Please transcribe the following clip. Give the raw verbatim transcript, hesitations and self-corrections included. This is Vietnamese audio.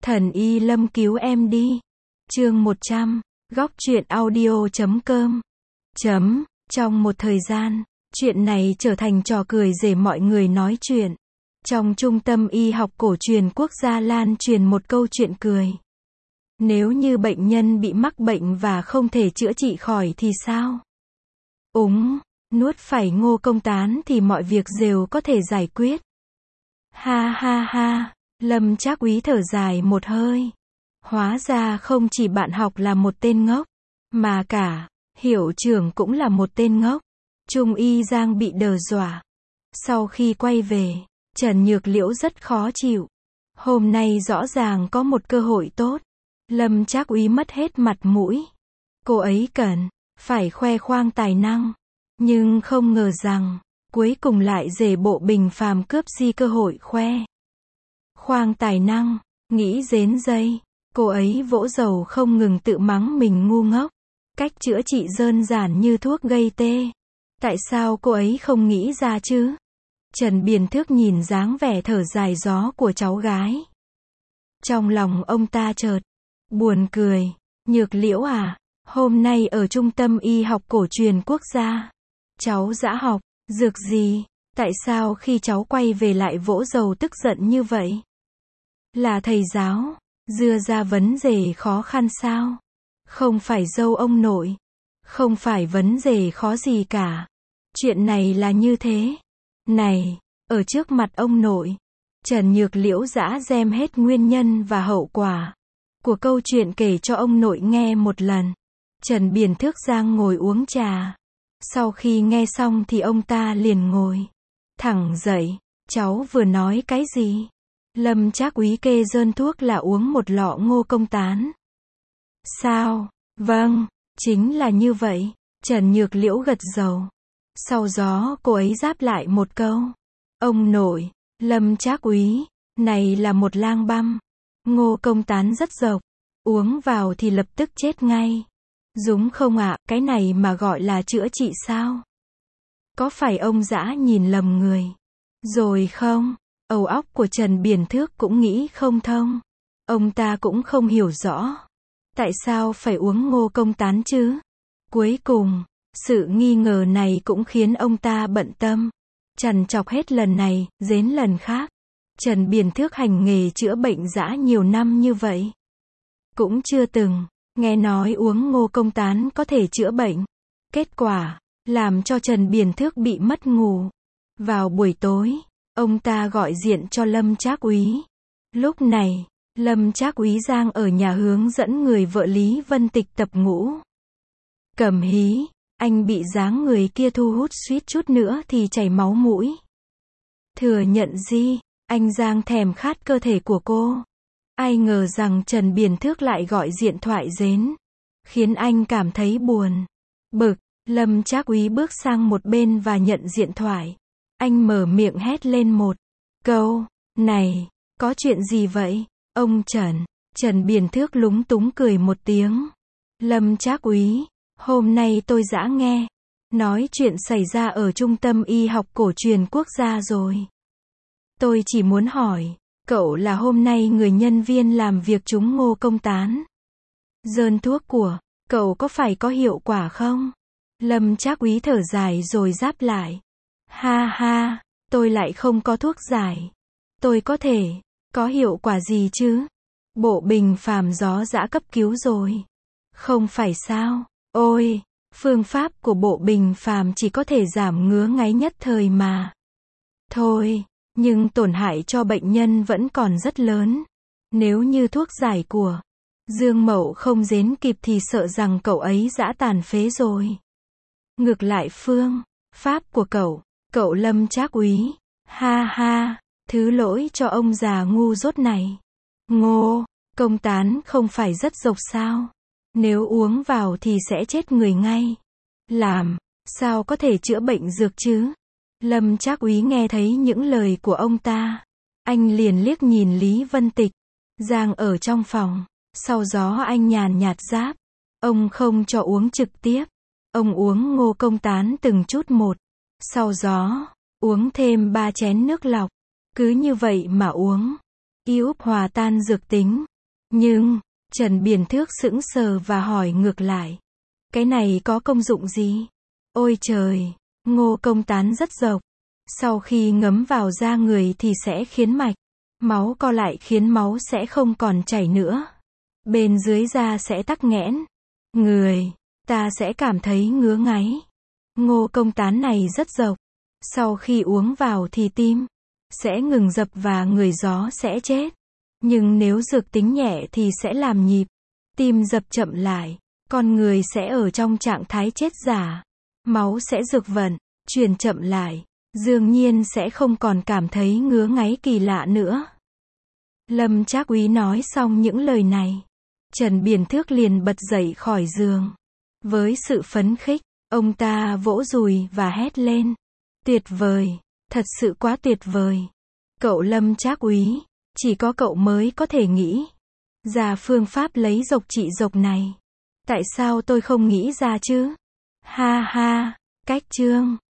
Thần y Lâm cứu em đi. Chương một trăm. Góc truyện audio chấm com. Chấm. Trong một thời gian, chuyện này trở thành trò cười để mọi người nói chuyện. Trong Trung tâm Y học cổ truyền quốc gia lan truyền một câu chuyện cười. Nếu như bệnh nhân bị mắc bệnh và không thể chữa trị khỏi thì sao? Úng, nuốt phải ngô công tán thì mọi việc đều có thể giải quyết. Ha ha ha, Lâm Trác Úy thở dài một hơi. Hóa ra không chỉ bạn học là một tên ngốc, mà cả hiệu trưởng cũng là một tên ngốc. Trung y Giang bị đờ dọa. Sau khi quay về, Trần Nhược Liễu rất khó chịu. Hôm nay rõ ràng có một cơ hội tốt. Lâm Trác Úy mất hết mặt mũi. Cô ấy cần phải khoe khoang tài năng, nhưng không ngờ rằng cuối cùng lại để Bộ Bình Phàm cướp đi cơ hội khoe khoang tài năng. Nghĩ đến giây, cô ấy vỗ dầu không ngừng tự mắng mình ngu ngốc. Cách chữa trị đơn giản như thuốc gây tê, tại sao cô ấy không nghĩ ra chứ? Trần Biền Thước nhìn dáng vẻ thở dài gió của cháu gái. Trong lòng ông ta chợt buồn cười. Nhược Liễu à, hôm nay ở Trung tâm Y học cổ truyền quốc gia, cháu đã học dược gì? Tại sao khi cháu quay về lại vỗ dầu tức giận như vậy? Là thầy giáo đưa ra vấn đề khó khăn sao? Không phải dâu ông nội, không phải vấn đề khó gì cả. Chuyện này là như thế này, ở trước mặt ông nội, Trần Nhược Liễu đã đem hết nguyên nhân và hậu quả của câu chuyện kể cho ông nội nghe một lần. Trần Biền Thước Giang ngồi uống trà. Sau khi nghe xong thì ông ta liền ngồi thẳng dậy. Cháu vừa nói cái gì? Lâm Trác Úy kê đơn thuốc là uống một lọ ngô công tán. Sao? Vâng, chính là như vậy. Trần Nhược Liễu gật đầu. Sau đó cô ấy đáp lại một câu. Ông nội, Lâm Trác Úy, này là một lang băm. Ngô công tán rất độc, uống vào thì lập tức chết ngay. Đúng không ạ? Cái này mà gọi là chữa trị sao? Có phải ông dã nhìn lầm người rồi không? Đầu óc của Trần Biền Thước cũng nghĩ không thông. Ông ta cũng không hiểu rõ tại sao phải uống ngô công tán chứ. Cuối cùng, sự nghi ngờ này cũng khiến ông ta bận tâm, trằn trọc hết lần này đến lần khác. Trần Biền Thước hành nghề chữa bệnh dã nhiều năm như vậy, cũng chưa từng nghe nói uống ngô công tán có thể chữa bệnh. Kết quả làm cho Trần Biền Thước bị mất ngủ. Vào buổi tối, ông ta gọi điện cho Lâm Trác Úy. Lúc này, Lâm Trác Úy Giang ở nhà hướng dẫn người vợ Lý Vân Tịch tập ngũ. Cầm hí, anh bị dáng người kia thu hút suýt chút nữa thì chảy máu mũi. Thừa nhận gì, anh Giang thèm khát cơ thể của cô. Ai ngờ rằng Trần Biền Thước lại gọi điện thoại đến, khiến anh cảm thấy buồn bực. Lâm Trác Úy bước sang một bên và nhận điện thoại. Anh mở miệng hét lên một câu. Này, có chuyện gì vậy? Ông Trần. Trần Biền Thước lúng túng cười một tiếng. Lâm Trác Úy, hôm nay tôi đã nghe nói chuyện xảy ra ở Trung tâm Y học cổ truyền quốc gia rồi. Tôi chỉ muốn hỏi, cậu là hôm nay người nhân viên làm việc trúng ngô công tán. Đơn thuốc của cậu có phải có hiệu quả không? Lâm Trác Úy thở dài rồi đáp lại. Ha ha, tôi lại không có thuốc giải. Tôi có thể có hiệu quả gì chứ? Bộ Bình Phàm gió dã cấp cứu rồi. Không phải sao? Ôi, phương pháp của Bộ Bình Phàm chỉ có thể giảm ngứa ngáy nhất thời mà thôi, nhưng tổn hại cho bệnh nhân vẫn còn rất lớn. Nếu như thuốc giải của Dương Mậu không đến kịp thì sợ rằng cậu ấy đã tàn phế rồi. Ngược lại phương pháp của cậu, cậu Lâm Trác Úy, ha ha, thứ lỗi cho ông già ngu dốt này. Ngô công tán không phải rất độc sao? Nếu uống vào thì sẽ chết người ngay. Làm sao có thể chữa bệnh dược chứ? Lâm Trác Úy nghe thấy những lời của ông ta, anh liền liếc nhìn Lý Vân Tịch Giang ở trong phòng. Sau đó anh nhàn nhạt đáp, ông không cho uống trực tiếp, ông uống ngô công tán từng chút một. Sau đó uống thêm ba chén nước lọc. Cứ như vậy mà uống, giúp hòa tan dược tính. Nhưng, Trần Biển Thước sững sờ và hỏi ngược lại. Cái này có công dụng gì? Ôi trời, Ngô Công Tán rất độc. Sau khi ngấm vào da người thì sẽ khiến mạch máu co lại, khiến máu sẽ không còn chảy nữa. Bên dưới da sẽ tắc nghẽn. Người ta sẽ cảm thấy ngứa ngáy. Ngô Công Tán này rất độc. Sau khi uống vào thì tim sẽ ngừng đập và người gió sẽ chết. Nhưng nếu dược tính nhẹ thì sẽ làm nhịp tim đập chậm lại. Con người sẽ ở trong trạng thái chết giả. Máu sẽ dược vận chuyển chậm lại. Dường nhiên sẽ không còn cảm thấy ngứa ngáy kỳ lạ nữa. Lâm Trác Úy nói xong những lời này, Trần Biển Thước liền bật dậy khỏi giường. Với sự phấn khích, ông ta vỗ dùi và hét lên. Tuyệt vời, thật sự quá tuyệt vời. Cậu Lâm Trác Úy, chỉ có cậu mới có thể nghĩ ra phương pháp lấy độc trị độc này. Tại sao tôi không nghĩ ra chứ? Ha ha, cách chương